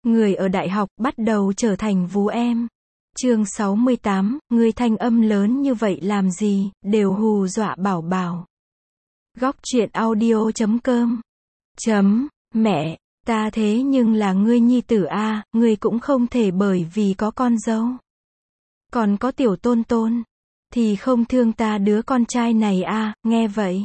Người ở đại học bắt đầu trở thành vú em. Chương 68, ngươi thanh âm lớn như vậy làm gì, đều hù dọa Bảo Bảo. Góc truyện audio.com. Mẹ, ta thế nhưng là ngươi nhi tử a, ngươi cũng không thể bởi vì có con dâu, còn có tiểu tôn tôn, thì không thương ta đứa con trai này a, nghe vậy.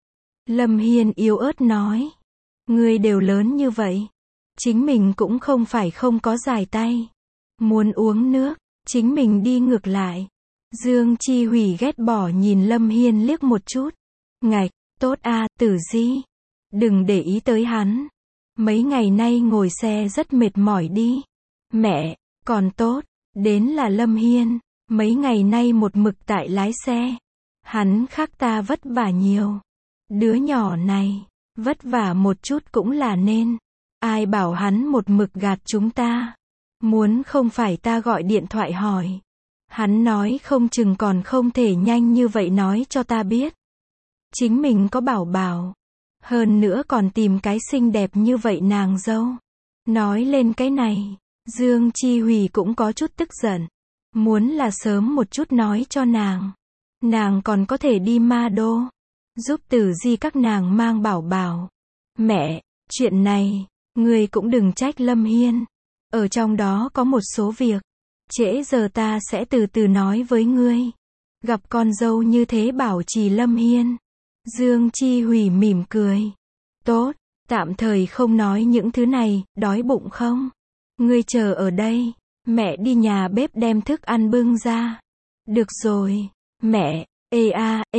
Lâm Hiên yếu ớt nói. Ngươi đều lớn như vậy, chính mình cũng không phải không có dài tay. Muốn uống nước, chính mình đi ngược lại. Dương Chi Hủy ghét bỏ nhìn Lâm Hiên liếc một chút. Ngạch, tốt a, Tử Di. Đừng để ý tới hắn. Mấy ngày nay ngồi xe rất mệt mỏi đi. Mẹ, còn tốt, đến là Lâm Hiên. Mấy ngày nay một mực tại lái xe. Hắn khác ta vất vả nhiều. Đứa nhỏ này, vất vả một chút cũng là nên. Ai bảo hắn một mực gạt chúng ta. Muốn không phải ta gọi điện thoại hỏi. Hắn nói không chừng còn không thể nhanh như vậy nói cho ta biết. Chính mình có Bảo Bảo. Hơn nữa còn tìm cái xinh đẹp như vậy nàng dâu. Nói lên cái này, Dương Chi Hủy cũng có chút tức giận. Muốn là sớm một chút nói cho nàng. Nàng còn có thể đi Ma Đô. Giúp Tử Di các nàng mang Bảo Bảo. Mẹ, chuyện này, ngươi cũng đừng trách Lâm Hiên. Ở trong đó có một số việc. Trễ giờ ta sẽ từ từ nói với ngươi. Gặp con dâu như thế bảo trì Lâm Hiên. Dương Chi Hủy mỉm cười. Tốt, tạm thời không nói những thứ này, đói bụng không? Ngươi chờ ở đây, mẹ đi nhà bếp đem thức ăn bưng ra. Được rồi, mẹ, ê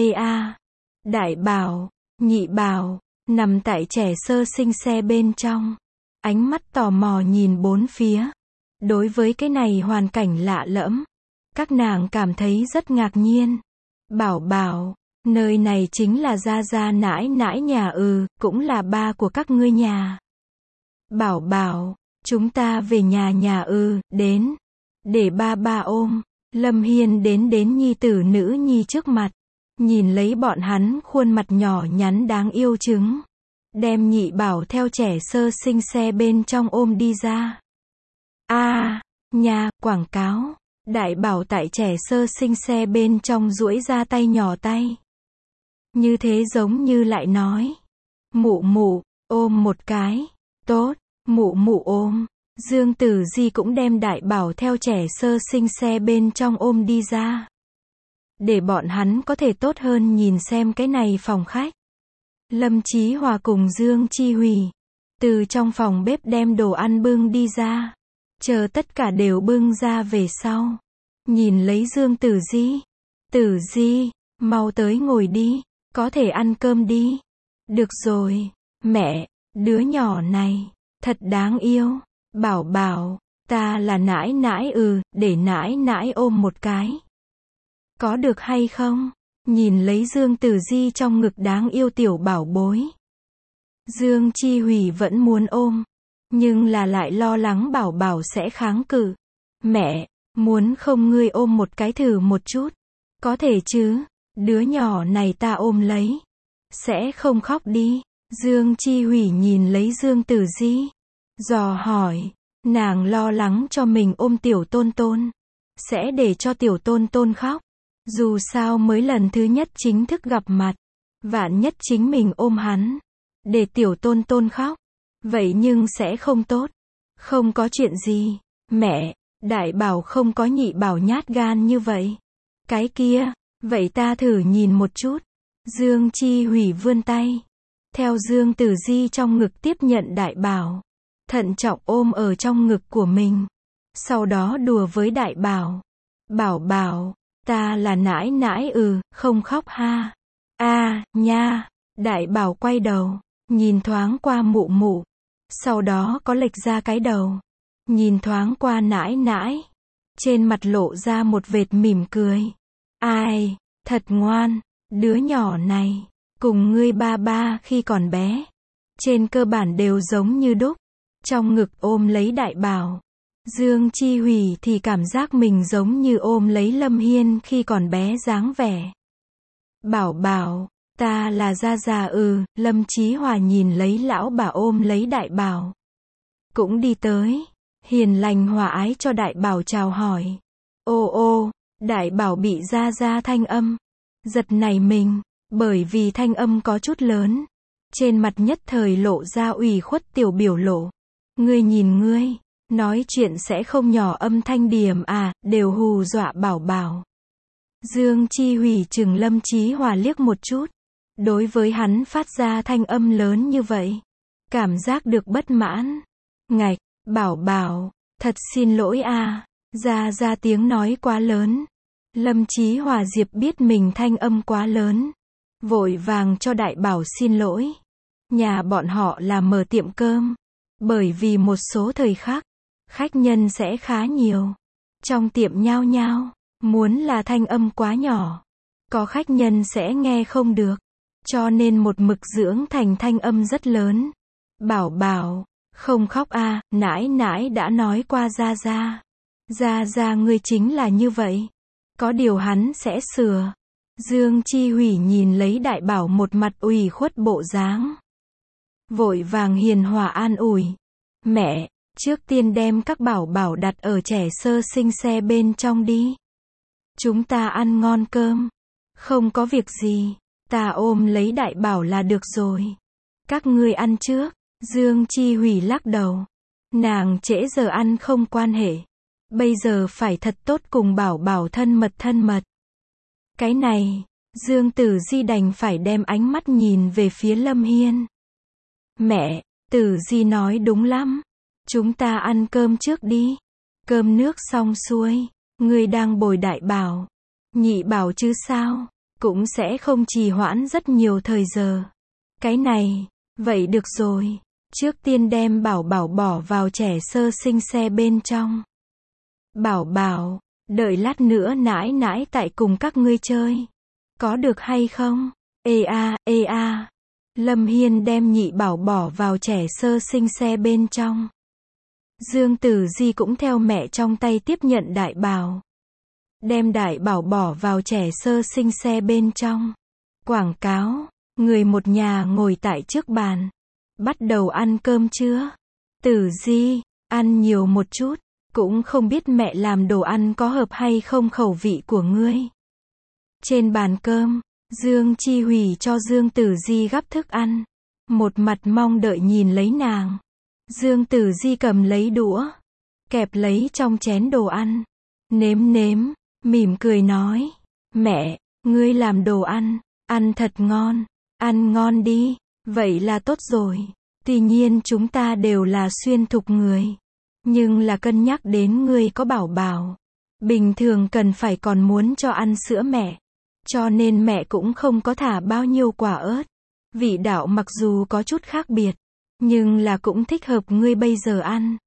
a. Đại Bảo, Nhị Bảo, nằm tại trẻ sơ sinh xe bên trong. Ánh mắt tò mò nhìn bốn phía. Đối với cái này hoàn cảnh lạ lẫm, các nàng cảm thấy rất ngạc nhiên. Bảo Bảo, nơi này chính là gia gia nãi nãi nhà cũng là ba của các ngươi nhà. Bảo Bảo, chúng ta về nhà đến. Để ba ôm. Lâm Hiên đến nhi tử nữ nhi trước mặt. Nhìn lấy bọn hắn khuôn mặt nhỏ nhắn đáng yêu trứng. Đem Nhị Bảo theo trẻ sơ sinh xe bên trong ôm đi ra. Nhà, quảng cáo. Đại Bảo tại trẻ sơ sinh xe bên trong duỗi ra tay nhỏ tay. Như thế giống như lại nói. Mụ, ôm một cái. Tốt, mụ ôm. Dương Tử Di cũng đem Đại Bảo theo trẻ sơ sinh xe bên trong ôm đi ra. Để bọn hắn có thể tốt hơn nhìn xem cái này phòng khách. Lâm Chí Hòa cùng Dương Chi Hủy từ trong phòng bếp đem đồ ăn bưng đi ra. Chờ tất cả đều bưng ra về sau. Nhìn lấy Dương Tử Di. Tử Di, mau tới ngồi đi. Có thể ăn cơm đi. Được rồi, mẹ, đứa nhỏ này, thật đáng yêu. Bảo Bảo, ta là nãi nãi để nãi nãi ôm một cái. Có được hay không? Nhìn lấy Dương Tử Di trong ngực đáng yêu tiểu bảo bối. Dương Chi Hủy vẫn muốn ôm. Nhưng là lại lo lắng Bảo Bảo sẽ kháng cự. Mẹ, muốn không ngươi ôm một cái thử một chút. Có thể chứ, đứa nhỏ này ta ôm lấy. Sẽ không khóc đi. Dương Chi Hủy nhìn lấy Dương Tử Di. Dò hỏi, nàng lo lắng cho mình ôm tiểu tôn tôn. Sẽ để cho tiểu tôn tôn khóc. Dù sao mới lần thứ nhất chính thức gặp mặt. Vạn nhất chính mình ôm hắn. Để tiểu tôn tôn khóc. Vậy nhưng sẽ không tốt. Không có chuyện gì. Mẹ, Đại Bảo không có Nhị Bảo nhát gan như vậy. Cái kia, vậy ta thử nhìn một chút. Dương Chi Hủy vươn tay. Theo Dương Tử Di trong ngực tiếp nhận Đại Bảo. Thận trọng ôm ở trong ngực của mình. Sau đó đùa với Đại Bảo. Bảo Bảo, ta là nãi nãi không khóc ha. Nha. Đại Bảo quay đầu. Nhìn thoáng qua mụ. Sau đó có lệch ra cái đầu. Nhìn thoáng qua nãi nãi. Trên mặt lộ ra một vệt mỉm cười. Ai, thật ngoan. Đứa nhỏ này, cùng ngươi ba khi còn bé. Trên cơ bản đều giống như đúc. Trong ngực ôm lấy Đại Bảo. Dương Chi Hủy thì cảm giác mình giống như ôm lấy Lâm Hiên khi còn bé dáng vẻ. Bảo Bảo, ta là gia già Lâm Chí Hòa nhìn lấy lão bà ôm lấy Đại Bảo. Cũng đi tới. hiền lành hòa ái cho đại bảo chào hỏi. Ô ô, đại bảo bị Gia Gia thanh âm giật nảy mình, bởi vì thanh âm có chút lớn. Trên mặt nhất thời lộ ra ủy khuất tiểu biểu lộ. Ngươi nhìn ngươi, nói chuyện sẽ không nhỏ âm thanh điểm à, đều hù dọa bảo bảo. Dương Chi Hủy chừng Lâm Chí Hòa liếc một chút. Đối với hắn phát ra thanh âm lớn như vậy, cảm giác được bất mãn. Ngạch, bảo bảo, thật xin lỗi a, Gia Gia tiếng nói quá lớn. Lâm Chí Hòa Diệp biết mình thanh âm quá lớn, vội vàng cho đại bảo xin lỗi. Nhà bọn họ là mở tiệm cơm, bởi vì một số thời khắc, khách nhân sẽ khá nhiều. Trong tiệm nhao nhao, muốn là thanh âm quá nhỏ, có khách nhân sẽ nghe không được, cho nên một mực dưỡng thành thanh âm rất lớn. Bảo bảo, không khóc a, nãi nãi đã nói qua Gia Gia. Gia Gia ngươi chính là như vậy. Có điều hắn sẽ sửa. Dương Chi Hủy nhìn lấy đại bảo một mặt ủy khuất bộ dáng, vội vàng hiền hòa an ủi. Mẹ, trước tiên đem các bảo bảo đặt ở trẻ sơ sinh xe bên trong đi. Chúng ta ăn ngon cơm. Không có việc gì, ta ôm lấy đại bảo là được rồi. Các ngươi ăn trước. Dương Chi Hủy lắc đầu. Nàng trễ giờ ăn không quan hệ. Bây giờ phải thật tốt cùng bảo bảo thân mật thân mật. Cái này, Dương Tử Di đành phải đem ánh mắt nhìn về phía Lâm Hiên. Mẹ, Tử Di nói đúng lắm. Chúng ta ăn cơm trước đi. Cơm nước xong xuôi, ngươi đang bồi đại bảo, nhị bảo chứ sao, cũng sẽ không trì hoãn rất nhiều thời giờ. Cái này, vậy được rồi. Trước tiên đem bảo bảo bỏ vào trẻ sơ sinh xe bên trong. Bảo bảo, đợi lát nữa nãi nãi tại cùng các ngươi chơi. Có được hay không? Ê a. Lâm Hiên đem nhị bảo bỏ vào trẻ sơ sinh xe bên trong. Dương Tử Di cũng theo mẹ trong tay tiếp nhận đại bảo. Đem đại bảo bỏ vào trẻ sơ sinh xe bên trong. Quảng cáo, người một nhà ngồi tại trước bàn. Bắt đầu ăn cơm chưa? Tử Di, ăn nhiều một chút. Cũng không biết mẹ làm đồ ăn có hợp hay không khẩu vị của ngươi. Trên bàn cơm, Dương Chi Hủy cho Dương Tử Di gắp thức ăn. Một mặt mong đợi nhìn lấy nàng. Dương Tử Di cầm lấy đũa, kẹp lấy trong chén đồ ăn. Nếm nếm, mỉm cười nói. Mẹ, ngươi làm đồ ăn, ăn thật ngon. Ăn ngon đi, vậy là tốt rồi. Tuy nhiên chúng ta đều là xuyên thục người. Nhưng là cân nhắc đến ngươi có bảo bảo. Bình thường cần phải còn muốn cho ăn sữa mẹ. Cho nên mẹ cũng không có thả bao nhiêu quả ớt. Vị đạo mặc dù có chút khác biệt, nhưng là cũng thích hợp ngươi bây giờ ăn.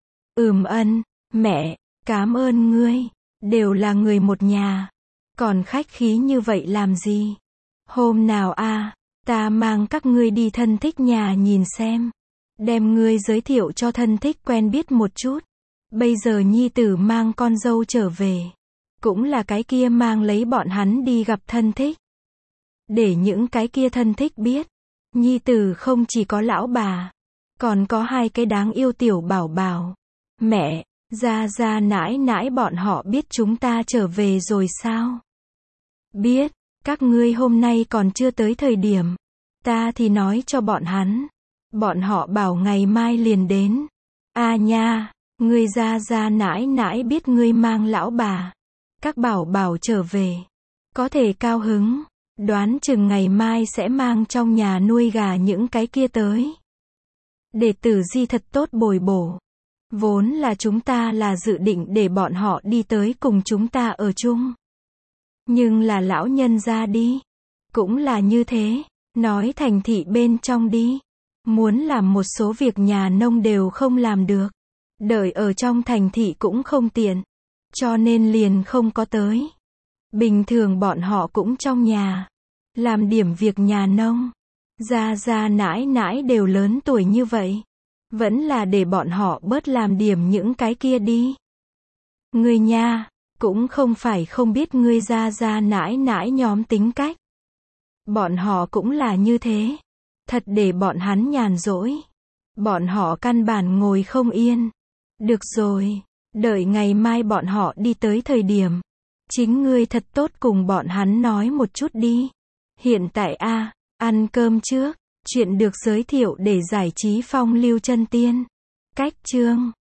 Mẹ, cảm ơn ngươi. Đều là người một nhà. Còn khách khí như vậy làm gì? Hôm nào ta mang các ngươi đi thân thích nhà nhìn xem. Đem ngươi giới thiệu cho thân thích quen biết một chút. Bây giờ nhi tử mang con dâu trở về. Cũng là cái kia mang lấy bọn hắn đi gặp thân thích. Để những cái kia thân thích biết. Nhi tử không chỉ có lão bà. Còn có hai cái đáng yêu tiểu bảo bảo. Mẹ, Gia Gia nãi nãi bọn họ biết chúng ta trở về rồi sao? Biết, các ngươi hôm nay còn chưa tới thời điểm. Ta thì nói cho bọn hắn. Bọn họ bảo ngày mai liền đến. Nha, ngươi Gia Gia nãi nãi biết ngươi mang lão bà. Các bảo bảo trở về. Có thể cao hứng. Đoán chừng ngày mai sẽ mang trong nhà nuôi gà những cái kia tới. Để Tử Di thật tốt bồi bổ. Vốn là chúng ta là dự định để bọn họ đi tới cùng chúng ta ở chung. Nhưng là lão nhân ra đi. Cũng là như thế. Nói thành thị bên trong đi. Muốn làm một số việc nhà nông đều không làm được. Đợi ở trong thành thị cũng không tiện. Cho nên liền không có tới. Bình thường bọn họ cũng trong nhà. Làm điểm việc nhà nông. Gia Gia nãi nãi đều lớn tuổi như vậy. Vẫn là để bọn họ bớt làm điểm những cái kia đi. Ngươi nha, cũng không phải không biết ngươi Gia Gia nãi nãi nhóm tính cách. Bọn họ cũng là như thế. Thật để bọn hắn nhàn rỗi. Bọn họ căn bản ngồi không yên. Được rồi, đợi ngày mai bọn họ đi tới thời điểm. Chính ngươi thật tốt cùng bọn hắn nói một chút đi. Hiện tại ăn cơm trước. Chuyện được giới thiệu để giải trí phong lưu chân tiên. Cách chương